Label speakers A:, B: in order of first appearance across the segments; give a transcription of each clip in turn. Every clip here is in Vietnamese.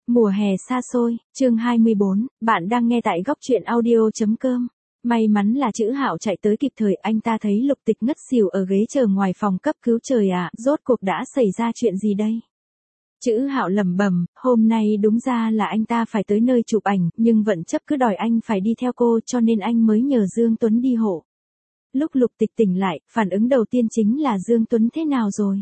A: Mùa hè xa xôi, chương 24, bạn đang nghe tại góc truyện audio.com. May mắn là Chữ Hạo chạy tới kịp thời, anh ta thấy Lục Tịch ngất xỉu ở ghế chờ ngoài phòng cấp cứu. Trời ạ, rốt cuộc đã xảy ra chuyện gì đây? Chữ Hạo lẩm bẩm, hôm nay đúng ra là anh ta phải tới nơi chụp ảnh, nhưng Vận Chấp cứ đòi anh phải đi theo cô cho nên anh mới nhờ Dương Tuấn đi hộ. Lúc Lục Tịch tỉnh lại, phản ứng đầu tiên chính là Dương Tuấn thế nào rồi?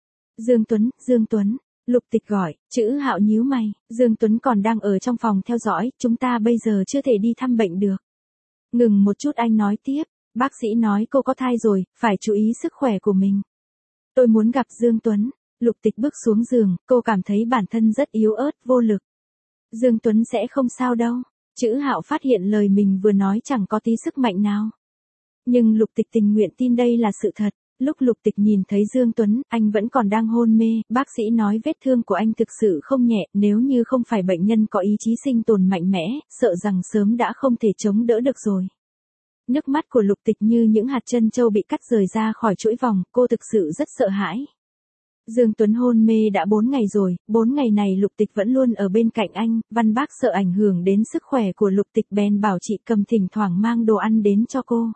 A: Dương Tuấn. Lục Tịch gọi, Chữ Hạo nhíu mày, Dương Tuấn còn đang ở trong phòng theo dõi, chúng ta bây giờ chưa thể đi thăm bệnh được. Ngừng một chút anh nói tiếp, bác sĩ nói cô có thai rồi, phải chú ý sức khỏe của mình. Tôi muốn gặp Dương Tuấn. Lục Tịch bước xuống giường, cô cảm thấy bản thân rất yếu ớt, vô lực. Dương Tuấn sẽ không sao đâu. Chữ Hạo phát hiện lời mình vừa nói chẳng có tí sức mạnh nào. Nhưng Lục Tịch tình nguyện tin đây là sự thật. Lúc Lục Tịch nhìn thấy Dương Tuấn, anh vẫn còn đang hôn mê, bác sĩ nói vết thương của anh thực sự không nhẹ, nếu như không phải bệnh nhân có ý chí sinh tồn mạnh mẽ, sợ rằng sớm đã không thể chống đỡ được rồi. Nước mắt của Lục Tịch như những hạt trân châu bị cắt rời ra khỏi chuỗi vòng, cô thực sự rất sợ hãi. Dương Tuấn hôn mê đã 4 ngày rồi, 4 ngày này Lục Tịch vẫn luôn ở bên cạnh anh, Văn Bác sợ ảnh hưởng đến sức khỏe của Lục Tịch bèn bảo chị Cầm thỉnh thoảng mang đồ ăn đến cho cô.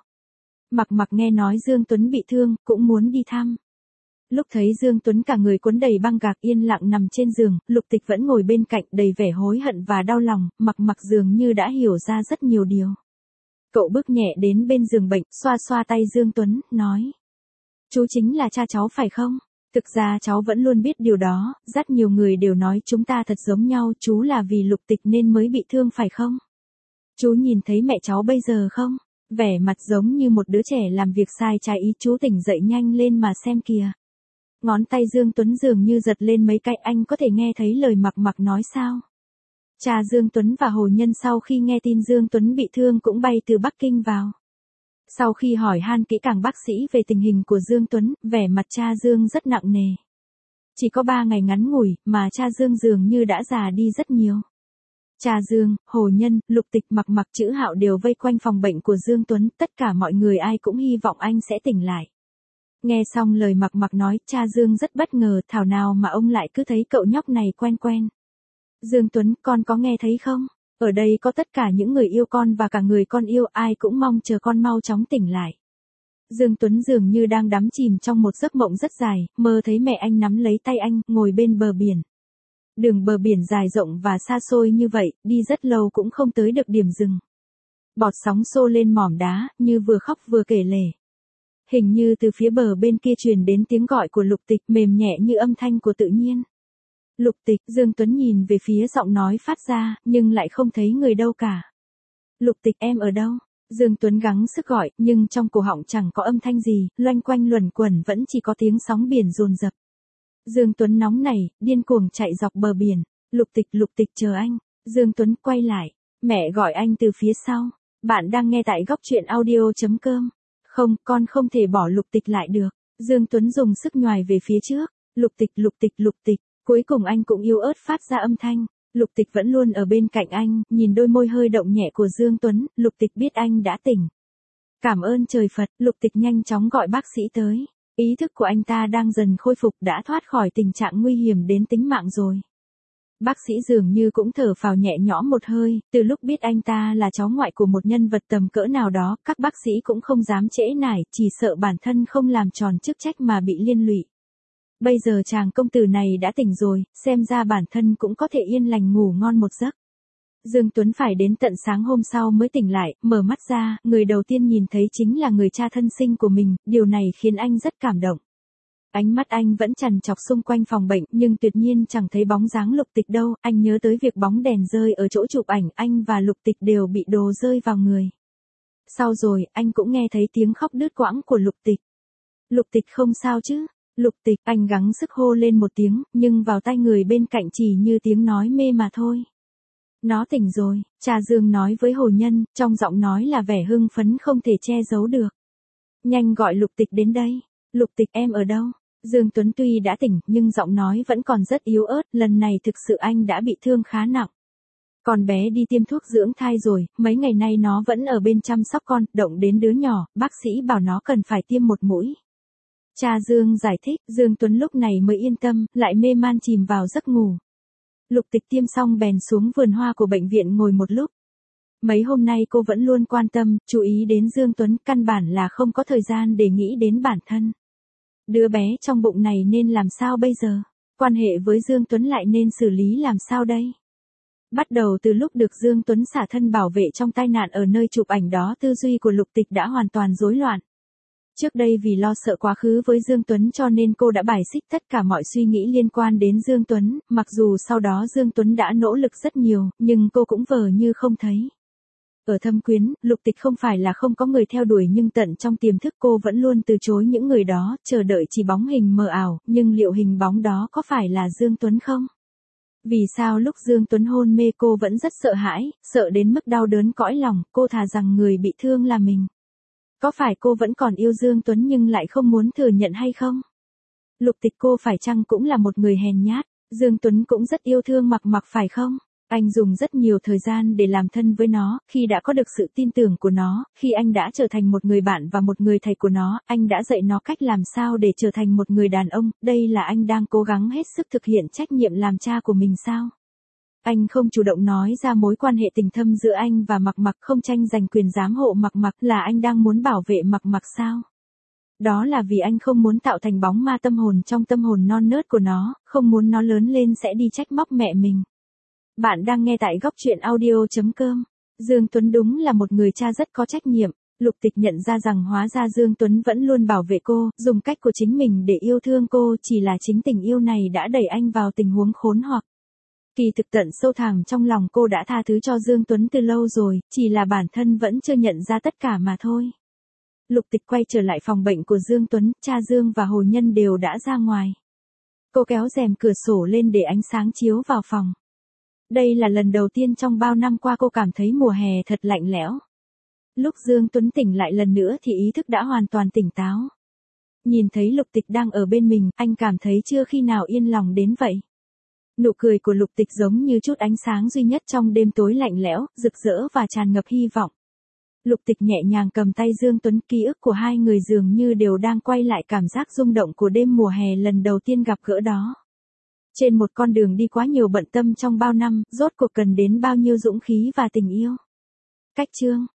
A: Mặc nghe nói Dương Tuấn bị thương, cũng muốn đi thăm. Lúc thấy Dương Tuấn cả người cuốn đầy băng gạc yên lặng nằm trên giường, Lục Tịch vẫn ngồi bên cạnh đầy vẻ hối hận và đau lòng, mặc dường như đã hiểu ra rất nhiều điều. Cậu bước nhẹ đến bên giường bệnh, xoa xoa tay Dương Tuấn, nói. Chú chính là cha cháu phải không? Thực ra cháu vẫn luôn biết điều đó, rất nhiều người đều nói chúng ta thật giống nhau, chú là vì Lục Tịch nên mới bị thương phải không? Chú nhìn thấy mẹ cháu bây giờ không? Vẻ mặt giống như một đứa trẻ làm việc sai trái ý, chú tỉnh dậy nhanh lên mà xem kìa. Ngón tay Dương Tuấn dường như giật lên mấy cái, anh có thể nghe thấy lời mặc nói sao? Cha Dương Tuấn và Hồ Nhân sau khi nghe tin Dương Tuấn bị thương cũng bay từ Bắc Kinh vào. Sau khi hỏi han kỹ càng bác sĩ về tình hình của Dương Tuấn, vẻ mặt cha Dương rất nặng nề. Chỉ có 3 ngày ngắn ngủi, mà cha Dương dường như đã già đi rất nhiều. Cha Dương, Hồ Nhân, Lục Tịch, mặc Chữ Hạo đều vây quanh phòng bệnh của Dương Tuấn, tất cả mọi người ai cũng hy vọng anh sẽ tỉnh lại. Nghe xong lời mặc nói, cha Dương rất bất ngờ, thảo nào mà ông lại cứ thấy cậu nhóc này quen. Dương Tuấn, con có nghe thấy không? Ở đây có tất cả những người yêu con và cả người con yêu, ai cũng mong chờ con mau chóng tỉnh lại. Dương Tuấn dường như đang đắm chìm trong một giấc mộng rất dài, mơ thấy mẹ anh nắm lấy tay anh, ngồi bên bờ biển. Đường bờ biển dài rộng và xa xôi như vậy, đi rất lâu cũng không tới được điểm dừng. Bọt sóng xô lên mỏm đá, như vừa khóc vừa kể lể. Hình như từ phía bờ bên kia truyền đến tiếng gọi của Lục Tịch, mềm nhẹ như âm thanh của tự nhiên. Lục Tịch, Dương Tuấn nhìn về phía giọng nói phát ra, nhưng lại không thấy người đâu cả. Lục Tịch, em ở đâu? Dương Tuấn gắng sức gọi, nhưng trong cổ họng chẳng có âm thanh gì, loanh quanh luẩn quẩn vẫn chỉ có tiếng sóng biển dồn dập. Dương Tuấn nóng nảy, điên cuồng chạy dọc bờ biển. Lục Tịch chờ anh. Dương Tuấn quay lại. Mẹ gọi anh từ phía sau. Bạn đang nghe tại góc truyện audio.com. Không, con không thể bỏ Lục Tịch lại được. Dương Tuấn dùng sức nhoài về phía trước. Lục Tịch. Cuối cùng anh cũng yếu ớt phát ra âm thanh. Lục Tịch vẫn luôn ở bên cạnh anh, nhìn đôi môi hơi động nhẹ của Dương Tuấn, Lục Tịch biết anh đã tỉnh. Cảm ơn trời Phật, Lục Tịch nhanh chóng gọi bác sĩ tới. Ý thức của anh ta đang dần khôi phục, đã thoát khỏi tình trạng nguy hiểm đến tính mạng rồi. Bác sĩ dường như cũng thở phào nhẹ nhõm một hơi, từ lúc biết anh ta là cháu ngoại của một nhân vật tầm cỡ nào đó, các bác sĩ cũng không dám trễ nải, chỉ sợ bản thân không làm tròn chức trách mà bị liên lụy. Bây giờ chàng công tử này đã tỉnh rồi, xem ra bản thân cũng có thể yên lành ngủ ngon một giấc. Dương Tuấn phải đến tận sáng hôm sau mới tỉnh lại, mở mắt ra, người đầu tiên nhìn thấy chính là người cha thân sinh của mình, điều này khiến anh rất cảm động. Ánh mắt anh vẫn trằn trọc xung quanh phòng bệnh, nhưng tuyệt nhiên chẳng thấy bóng dáng Lục Tịch đâu, anh nhớ tới việc bóng đèn rơi ở chỗ chụp ảnh, anh và Lục Tịch đều bị đồ rơi vào người. Sau rồi, anh cũng nghe thấy tiếng khóc đứt quãng của Lục Tịch. Lục Tịch không sao chứ? Lục Tịch, anh gắng sức hô lên một tiếng, nhưng vào tai người bên cạnh chỉ như tiếng nói mê mà thôi. Nó tỉnh rồi, cha Dương nói với Hồ Nhân, trong giọng nói là vẻ hưng phấn không thể che giấu được. Nhanh gọi Lục Tịch đến đây. Lục Tịch, em ở đâu? Dương Tuấn tuy đã tỉnh, nhưng giọng nói vẫn còn rất yếu ớt, lần này thực sự anh đã bị thương khá nặng. Con bé đi tiêm thuốc dưỡng thai rồi, mấy ngày nay nó vẫn ở bên chăm sóc con, động đến đứa nhỏ, bác sĩ bảo nó cần phải tiêm 1 mũi. Cha Dương giải thích, Dương Tuấn lúc này mới yên tâm, lại mê man chìm vào giấc ngủ. Lục Tịch tiêm xong bèn xuống vườn hoa của bệnh viện ngồi một lúc. Mấy hôm nay cô vẫn luôn quan tâm, chú ý đến Dương Tuấn, căn bản là không có thời gian để nghĩ đến bản thân. Đứa bé trong bụng này nên làm sao bây giờ? Quan hệ với Dương Tuấn lại nên xử lý làm sao đây? Bắt đầu từ lúc được Dương Tuấn xả thân bảo vệ trong tai nạn ở nơi chụp ảnh đó, tư duy của Lục Tịch đã hoàn toàn rối loạn. Trước đây vì lo sợ quá khứ với Dương Tuấn cho nên cô đã bài xích tất cả mọi suy nghĩ liên quan đến Dương Tuấn, mặc dù sau đó Dương Tuấn đã nỗ lực rất nhiều, nhưng cô cũng vờ như không thấy. Ở Thâm Quyến, Lục Tịch không phải là không có người theo đuổi nhưng tận trong tiềm thức cô vẫn luôn từ chối những người đó, chờ đợi chỉ bóng hình mờ ảo, nhưng liệu hình bóng đó có phải là Dương Tuấn không? Vì sao lúc Dương Tuấn hôn mê cô vẫn rất sợ hãi, sợ đến mức đau đớn cõi lòng, cô thà rằng người bị thương là mình. Có phải cô vẫn còn yêu Dương Tuấn nhưng lại không muốn thừa nhận hay không? Lục Tịch cô phải chăng cũng là một người hèn nhát? Dương Tuấn cũng rất yêu thương Mặc Mặc phải không? Anh dùng rất nhiều thời gian để làm thân với nó, khi đã có được sự tin tưởng của nó, khi anh đã trở thành một người bạn và một người thầy của nó, anh đã dạy nó cách làm sao để trở thành một người đàn ông, đây là anh đang cố gắng hết sức thực hiện trách nhiệm làm cha của mình sao? Anh không chủ động nói ra mối quan hệ tình thâm giữa anh và Mặc Mặc, không tranh giành quyền giám hộ Mặc Mặc, là anh đang muốn bảo vệ Mặc Mặc sao? Đó là vì anh không muốn tạo thành bóng ma tâm hồn trong tâm hồn non nớt của nó, không muốn nó lớn lên sẽ đi trách móc mẹ mình. Bạn đang nghe tại góc truyện audio.com. Dương Tuấn đúng là một người cha rất có trách nhiệm. Lục Tịch nhận ra rằng hóa ra Dương Tuấn vẫn luôn bảo vệ cô, dùng cách của chính mình để yêu thương cô, chỉ là chính tình yêu này đã đẩy anh vào tình huống khốn hoặc. Kỳ thực tận sâu thẳm trong lòng cô đã tha thứ cho Dương Tuấn từ lâu rồi, chỉ là bản thân vẫn chưa nhận ra tất cả mà thôi. Lục Tịch quay trở lại phòng bệnh của Dương Tuấn, cha Dương và Hồ Nhân đều đã ra ngoài. Cô kéo rèm cửa sổ lên để ánh sáng chiếu vào phòng. Đây là lần đầu tiên trong bao năm qua cô cảm thấy mùa hè thật lạnh lẽo. Lúc Dương Tuấn tỉnh lại lần nữa thì ý thức đã hoàn toàn tỉnh táo. Nhìn thấy Lục Tịch đang ở bên mình, anh cảm thấy chưa khi nào yên lòng đến vậy. Nụ cười của Lục Tịch giống như chút ánh sáng duy nhất trong đêm tối lạnh lẽo, rực rỡ và tràn ngập hy vọng. Lục Tịch nhẹ nhàng cầm tay Dương Tuấn, ký ức của hai người dường như đều đang quay lại cảm giác rung động của đêm mùa hè lần đầu tiên gặp gỡ đó. Trên một con đường đi quá nhiều bận tâm trong bao năm, rốt cuộc cần đến bao nhiêu dũng khí và tình yêu. Cách chương